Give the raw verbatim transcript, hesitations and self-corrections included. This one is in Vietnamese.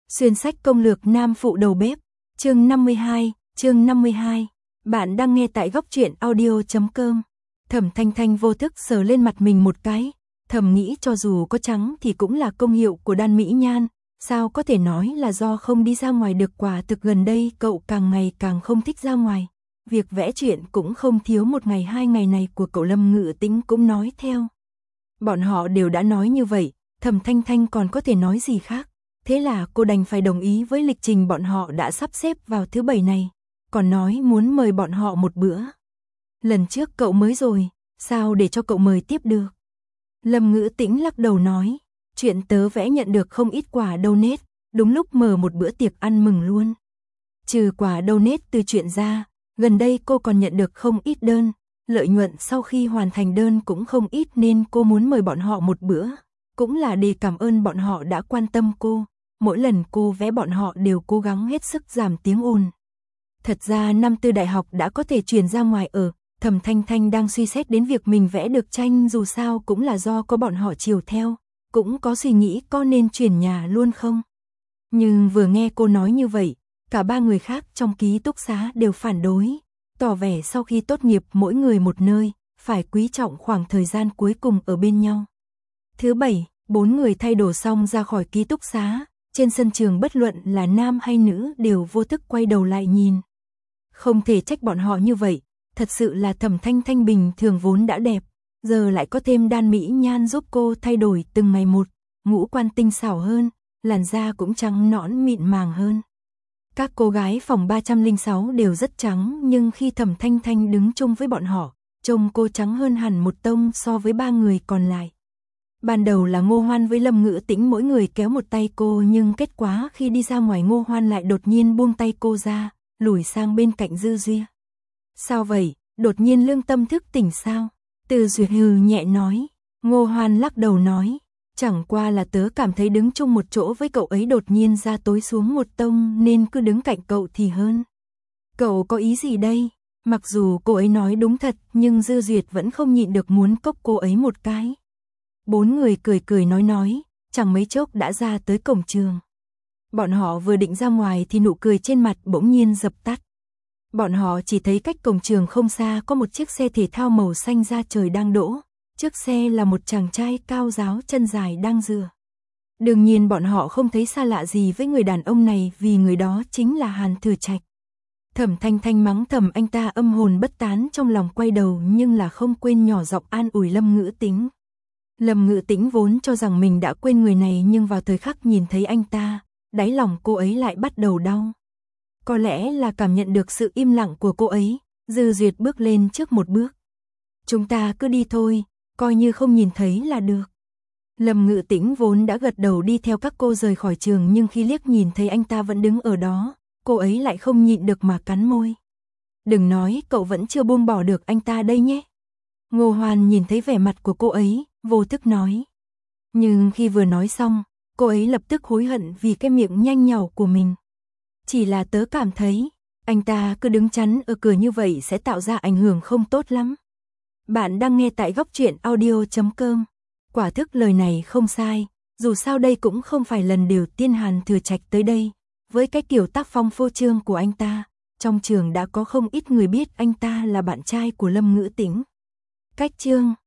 Xuyên sách công lược nam phụ đầu bếp, chương năm mươi hai, chương năm mươi hai. Bạn đang nghe tại góc truyện audio chấm com. Thẩm Thanh Thanh vô thức sờ lên mặt mình một cái, thầm nghĩ cho dù có trắng thì cũng là công hiệu của đan mỹ nhan, sao có thể nói là do không đi ra ngoài được, quả thực gần đây cậu càng ngày càng không thích ra ngoài. Việc vẽ truyện cũng không thiếu một ngày hai ngày này của cậu Lâm Ngự Tĩnh cũng nói theo. Bọn họ đều đã nói như vậy, Thẩm Thanh Thanh còn có thể nói gì khác. Thế là cô đành phải đồng ý với lịch trình bọn họ đã sắp xếp vào thứ bảy này, còn nói muốn mời bọn họ một bữa. Lần trước cậu mới rồi, sao để cho cậu mời tiếp được? Lâm Ngữ Tĩnh lắc đầu nói, chuyện tớ vẽ nhận được không ít quà donate, đúng lúc mở một bữa tiệc ăn mừng luôn. Trừ quà donate từ chuyện ra, gần đây cô còn nhận được không ít đơn, lợi nhuận sau khi hoàn thành đơn cũng không ít nên cô muốn mời bọn họ một bữa, cũng là để cảm ơn bọn họ đã quan tâm cô. Mỗi lần cô vẽ bọn họ đều cố gắng hết sức giảm tiếng ồn. Thật ra năm tư đại học đã có thể chuyển ra ngoài ở, Thẩm Thanh Thanh đang suy xét đến việc mình vẽ được tranh, dù sao cũng là do có bọn họ chiều theo, cũng có suy nghĩ có nên chuyển nhà luôn không. Nhưng vừa nghe cô nói như vậy, cả ba người khác trong ký túc xá đều phản đối, tỏ vẻ sau khi tốt nghiệp mỗi người một nơi, phải quý trọng khoảng thời gian cuối cùng ở bên nhau. Thứ bảy, bốn người thay đồ xong ra khỏi ký túc xá. Trên sân trường bất luận là nam hay nữ đều vô thức quay đầu lại nhìn. Không thể trách bọn họ như vậy, thật sự là Thẩm Thanh Thanh bình thường vốn đã đẹp, giờ lại có thêm đan mỹ nhan giúp cô thay đổi từng ngày một, ngũ quan tinh xảo hơn, làn da cũng trắng nõn mịn màng hơn. Các cô gái phòng ba trăm lẻ sáu đều rất trắng, nhưng khi Thẩm Thanh Thanh đứng chung với bọn họ, trông cô trắng hơn hẳn một tông so với ba người còn lại. Ban đầu là Ngô Hoan với Lâm Ngữ Tĩnh mỗi người kéo một tay cô, nhưng kết quả khi đi ra ngoài Ngô Hoan lại đột nhiên buông tay cô ra, lùi sang bên cạnh Dư Duyệt. Sao vậy, đột nhiên lương tâm thức tỉnh sao? Từ Duyệt hừ nhẹ nói. Ngô Hoan lắc đầu nói, chẳng qua là tớ cảm thấy đứng chung một chỗ với cậu ấy đột nhiên ra tối xuống một tông nên cứ đứng cạnh cậu thì hơn. Cậu có ý gì đây? Mặc dù cô ấy nói đúng thật nhưng Dư Duyệt vẫn không nhịn được muốn cốc cô ấy một cái. Bốn người cười cười nói nói, chẳng mấy chốc đã ra tới cổng trường. Bọn họ vừa định ra ngoài thì nụ cười trên mặt bỗng nhiên dập tắt. Bọn họ chỉ thấy cách cổng trường không xa có một chiếc xe thể thao màu xanh da trời đang đỗ. Trước xe là một chàng trai cao ráo chân dài đang dựa. Đương nhiên bọn họ không thấy xa lạ gì với người đàn ông này, vì người đó chính là Hàn Thừa Trạch. Thẩm Thanh Thanh mắng thầm anh ta âm hồn bất tán trong lòng, quay đầu nhưng là không quên nhỏ giọng an ủi Lâm Ngữ Tĩnh. Lâm Ngữ Tĩnh vốn cho rằng mình đã quên người này, nhưng vào thời khắc nhìn thấy anh ta, đáy lòng cô ấy lại bắt đầu đau. Có lẽ là cảm nhận được sự im lặng của cô ấy, Dư Duyệt bước lên trước một bước. Chúng ta cứ đi thôi, coi như không nhìn thấy là được. Lâm Ngữ Tĩnh vốn đã gật đầu đi theo các cô rời khỏi trường, nhưng khi liếc nhìn thấy anh ta vẫn đứng ở đó, cô ấy lại không nhịn được mà cắn môi. Đừng nói cậu vẫn chưa buông bỏ được anh ta đây nhé. Ngô Hoan nhìn thấy vẻ mặt của cô ấy, vô thức nói. Nhưng khi vừa nói xong, cô ấy lập tức hối hận vì cái miệng nhanh nhảu của mình. Chỉ là tớ cảm thấy, anh ta cứ đứng chắn ở cửa như vậy sẽ tạo ra ảnh hưởng không tốt lắm. Bạn đang nghe tại góc truyện audio chấm com. Quả thức lời này không sai, dù sao đây cũng không phải lần đầu tiên Hàn Thừa Trạch tới đây. Với cái kiểu tác phong phô trương của anh ta, trong trường đã có không ít người biết anh ta là bạn trai của Lâm Ngữ Tĩnh. Cách chương